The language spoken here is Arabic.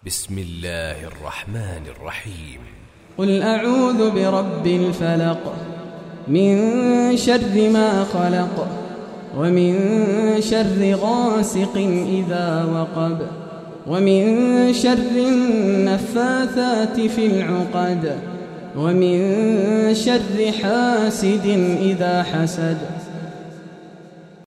بسم الله الرحمن الرحيم. قل أعوذ برب الفلق من شر ما خلق ومن شر غاسق إذا وقب ومن شر النفاثات في العقد ومن شر حاسد إذا حسد